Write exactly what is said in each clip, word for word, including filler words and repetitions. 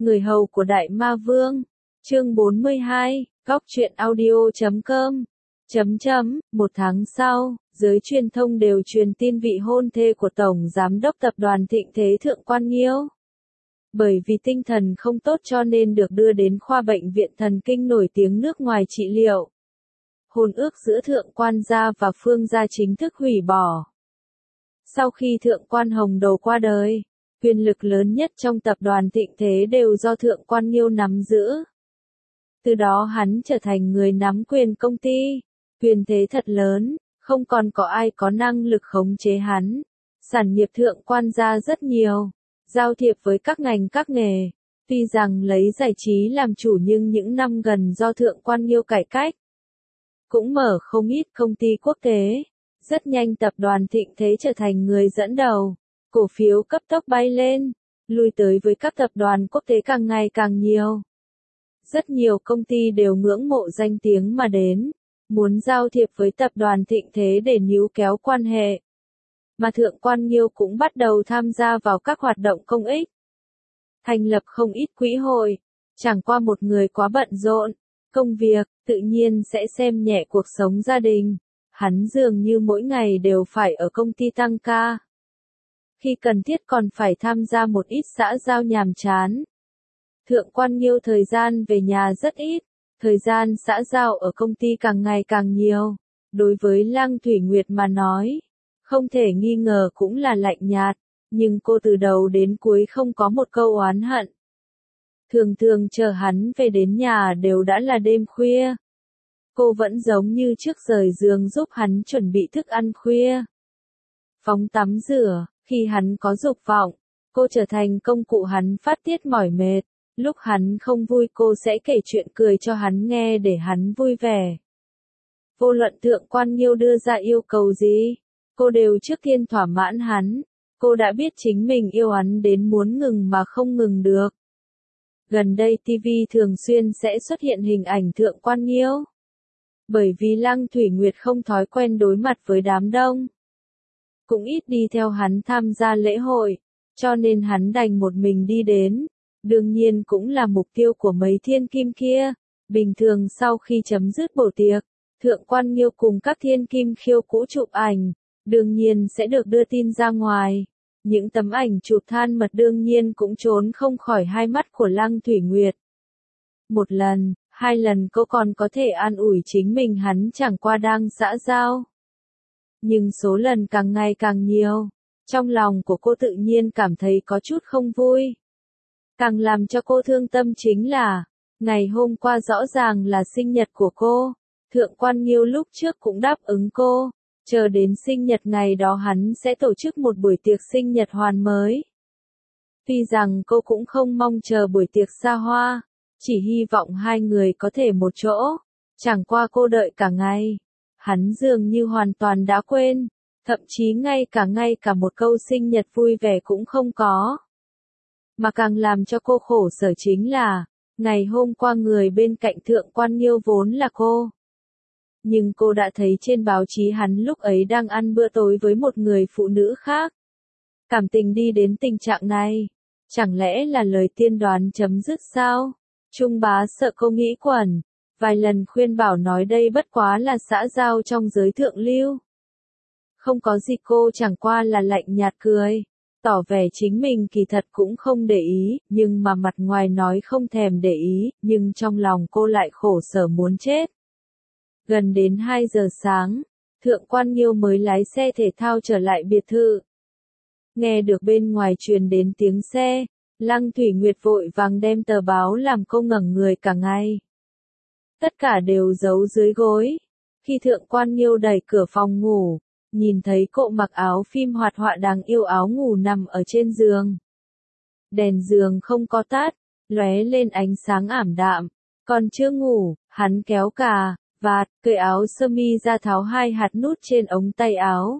Người hầu của Đại Ma Vương. Chương bốn mươi hai, góc truyện audio chấm com. Chấm chấm, một tháng sau, giới truyền thông đều truyền tin vị hôn thê của Tổng Giám đốc Tập đoàn Thịnh Thế Thượng Quan Nghiêu. Bởi vì tinh thần không tốt cho nên được đưa đến khoa bệnh viện thần kinh nổi tiếng nước ngoài trị liệu. Hôn ước giữa Thượng Quan gia và Phương gia chính thức hủy bỏ. Sau khi Thượng Quan Hồng Đầu qua đời, quyền lực lớn nhất trong Tập đoàn Thịnh Thế đều do Thượng Quan Nghiêu nắm giữ. Từ đó hắn trở thành người nắm quyền công ty, quyền thế thật lớn, không còn có ai có năng lực khống chế hắn. Sản nghiệp Thượng Quan gia rất nhiều, giao thiệp với các ngành các nghề. Tuy rằng lấy giải trí làm chủ nhưng những năm gần do Thượng Quan Nghiêu cải cách, cũng mở không ít công ty quốc tế. Rất nhanh Tập đoàn Thịnh Thế trở thành người dẫn đầu, cổ phiếu cấp tốc bay lên, lui tới với các tập đoàn quốc tế càng ngày càng nhiều. Rất nhiều công ty đều ngưỡng mộ danh tiếng mà đến, muốn giao thiệp với Tập đoàn Thịnh Thế để níu kéo quan hệ. Mà Thượng Quan Nghiêu cũng bắt đầu tham gia vào các hoạt động công ích, thành lập không ít quỹ hội. Chẳng qua một người quá bận rộn, công việc, tự nhiên sẽ xem nhẹ cuộc sống gia đình. Hắn dường như mỗi ngày đều phải ở công ty tăng ca. Khi cần thiết còn phải tham gia một ít xã giao nhàm chán. Thượng Quan Nghiêu thời gian về nhà rất ít, thời gian xã giao ở công ty càng ngày càng nhiều. Đối với Lăng Thủy Nguyệt mà nói, không thể nghi ngờ cũng là lạnh nhạt, nhưng cô từ đầu đến cuối không có một câu oán hận. Thường thường chờ hắn về đến nhà đều đã là đêm khuya. Cô vẫn giống như trước rời giường giúp hắn chuẩn bị thức ăn khuya, phóng tắm rửa. Khi hắn có dục vọng, cô trở thành công cụ hắn phát tiết mỏi mệt. Lúc hắn không vui cô sẽ kể chuyện cười cho hắn nghe để hắn vui vẻ. Vô luận Thượng Quan Nghiêu đưa ra yêu cầu gì, cô đều trước tiên thỏa mãn hắn. Cô đã biết chính mình yêu hắn đến muốn ngừng mà không ngừng được. Gần đây ti vi thường xuyên sẽ xuất hiện hình ảnh Thượng Quan Nghiêu. Bởi vì Lăng Thủy Nguyệt không thói quen đối mặt với đám đông, cũng ít đi theo hắn tham gia lễ hội, cho nên hắn đành một mình đi đến. Đương nhiên cũng là mục tiêu của mấy thiên kim kia. Bình thường sau khi chấm dứt bữa tiệc, Thượng Quan Nghiêu cùng các thiên kim khiêu cũ chụp ảnh, đương nhiên sẽ được đưa tin ra ngoài. Những tấm ảnh chụp than mật đương nhiên cũng trốn không khỏi hai mắt của Lăng Thủy Nguyệt. Một lần, hai lần cô còn có thể an ủi chính mình hắn chẳng qua đang xã giao. Nhưng số lần càng ngày càng nhiều, trong lòng của cô tự nhiên cảm thấy có chút không vui. Càng làm cho cô thương tâm chính là, ngày hôm qua rõ ràng là sinh nhật của cô, Thượng Quan Nghiêu lúc trước cũng đáp ứng cô, chờ đến sinh nhật ngày đó hắn sẽ tổ chức một buổi tiệc sinh nhật hoàn mới. Tuy rằng cô cũng không mong chờ buổi tiệc xa hoa, chỉ hy vọng hai người có thể một chỗ, chẳng qua cô đợi cả ngày. Hắn dường như hoàn toàn đã quên, thậm chí ngay cả ngay cả một câu sinh nhật vui vẻ cũng không có. Mà càng làm cho cô khổ sở chính là, ngày hôm qua người bên cạnh Thượng Quan Nghiêu vốn là cô. Nhưng cô đã thấy trên báo chí hắn lúc ấy đang ăn bữa tối với một người phụ nữ khác. Cảm tình đi đến tình trạng này, chẳng lẽ là lời tiên đoán chấm dứt sao? Trung bá sợ cô nghĩ quẩn, vài lần khuyên bảo nói đây bất quá là xã giao trong giới thượng lưu. Không có gì, cô chẳng qua là lạnh nhạt cười, tỏ vẻ chính mình kỳ thật cũng không để ý, nhưng mà mặt ngoài nói không thèm để ý, nhưng trong lòng cô lại khổ sở muốn chết. Gần đến hai giờ sáng, Thượng Quan Nghiêu mới lái xe thể thao trở lại biệt thự. Nghe được bên ngoài truyền đến tiếng xe, Lăng Thủy Nguyệt vội vàng đem tờ báo làm cô ngẩn người cả ngày. Tất cả đều giấu dưới gối. Khi Thượng Quan Nghiêu đẩy cửa phòng ngủ, nhìn thấy cô mặc áo phim hoạt họa đáng yêu áo ngủ nằm ở trên giường. Đèn giường không có tắt, lóe lên ánh sáng ảm đạm. Còn chưa ngủ, hắn kéo cà, vạt, cởi áo sơ mi ra tháo hai hạt nút trên ống tay áo.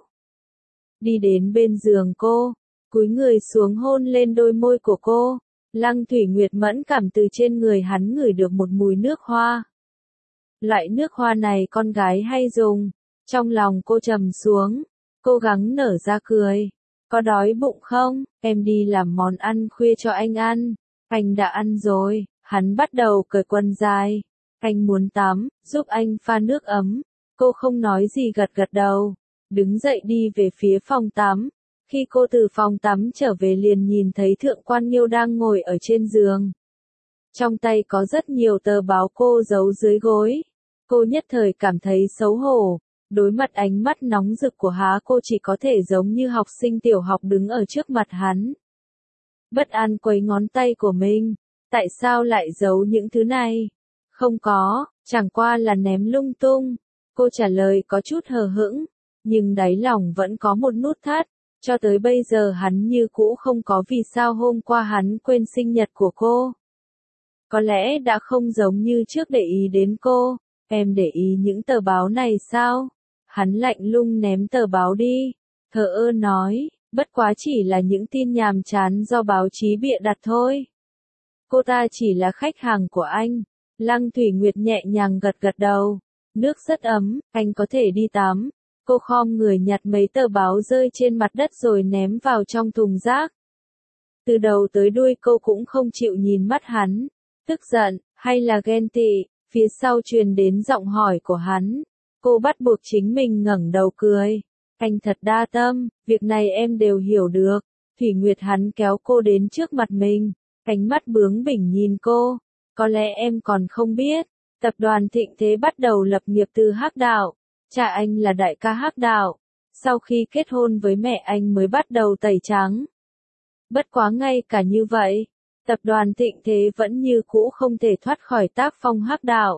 Đi đến bên giường cô, cúi người xuống hôn lên đôi môi của cô. Lăng Thủy Nguyệt mẫn cảm từ trên người hắn ngửi được một mùi nước hoa. Loại nước hoa này con gái hay dùng. Trong lòng cô trầm xuống, cố gắng nở ra cười. Có đói bụng không? Em đi làm món ăn khuya cho anh ăn. Anh đã ăn rồi, hắn bắt đầu cởi quần dài. Anh muốn tắm, giúp anh pha nước ấm. Cô không nói gì gật gật đầu, đứng dậy đi về phía phòng tắm. Khi cô từ phòng tắm trở về liền nhìn thấy Thượng quan Nghiêu đang ngồi ở trên giường. Trong tay có rất nhiều tờ báo cô giấu dưới gối. Cô nhất thời cảm thấy xấu hổ. Đối mặt ánh mắt nóng rực của há cô chỉ có thể giống như học sinh tiểu học đứng ở trước mặt hắn. Bất an quấy ngón tay của mình. Tại sao lại giấu những thứ này? Không có, chẳng qua là ném lung tung. Cô trả lời có chút hờ hững, nhưng đáy lòng vẫn có một nút thắt. Cho tới bây giờ hắn như cũ không có vì sao hôm qua hắn quên sinh nhật của cô. Có lẽ đã không giống như trước để ý đến cô. Em để ý những tờ báo này sao? Hắn lạnh lùng ném tờ báo đi. Thờ ơ nói, bất quá chỉ là những tin nhàm chán do báo chí bịa đặt thôi. Cô ta chỉ là khách hàng của anh. Lăng Thủy Nguyệt nhẹ nhàng gật gật đầu. Nước rất ấm, anh có thể đi tắm. Cô khom người nhặt mấy tờ báo rơi trên mặt đất rồi ném vào trong thùng rác. Từ đầu tới đuôi cô cũng không chịu nhìn mắt hắn. Tức giận, hay là ghen tị, phía sau truyền đến giọng hỏi của hắn. Cô bắt buộc chính mình ngẩng đầu cười. Anh thật đa tâm, việc này em đều hiểu được. Thủy Nguyệt hắn kéo cô đến trước mặt mình. Ánh mắt bướng bỉnh nhìn cô. Có lẽ em còn không biết. Tập đoàn Thịnh Thế bắt đầu lập nghiệp từ Hắc Đạo. Cha anh là đại ca Hắc Đạo. Sau khi kết hôn với mẹ anh mới bắt đầu tẩy trắng. Bất quá ngay cả như vậy, tập đoàn Thịnh Thế vẫn như cũ không thể thoát khỏi tác phong Hắc Đạo.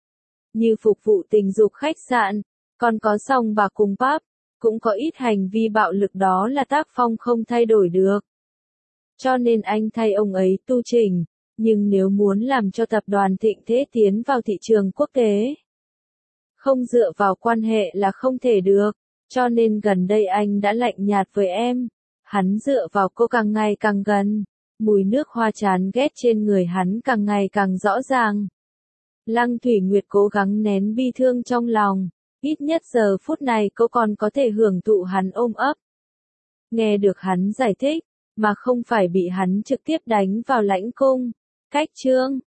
Như phục vụ tình dục khách sạn, còn có sòng bạc cùng pub, cũng có ít hành vi bạo lực đó là tác phong không thay đổi được. Cho nên anh thay ông ấy tu chỉnh, nhưng nếu muốn làm cho tập đoàn Thịnh Thế tiến vào thị trường quốc tế, không dựa vào quan hệ là không thể được, cho nên gần đây anh đã lạnh nhạt với em. Hắn dựa vào cô càng ngày càng gần, mùi nước hoa chán ghét trên người hắn càng ngày càng rõ ràng. Lăng Thủy Nguyệt cố gắng nén bi thương trong lòng, ít nhất giờ phút này cô còn có thể hưởng thụ hắn ôm ấp. Nghe được hắn giải thích, mà không phải bị hắn trực tiếp đánh vào lãnh cung. Cách chương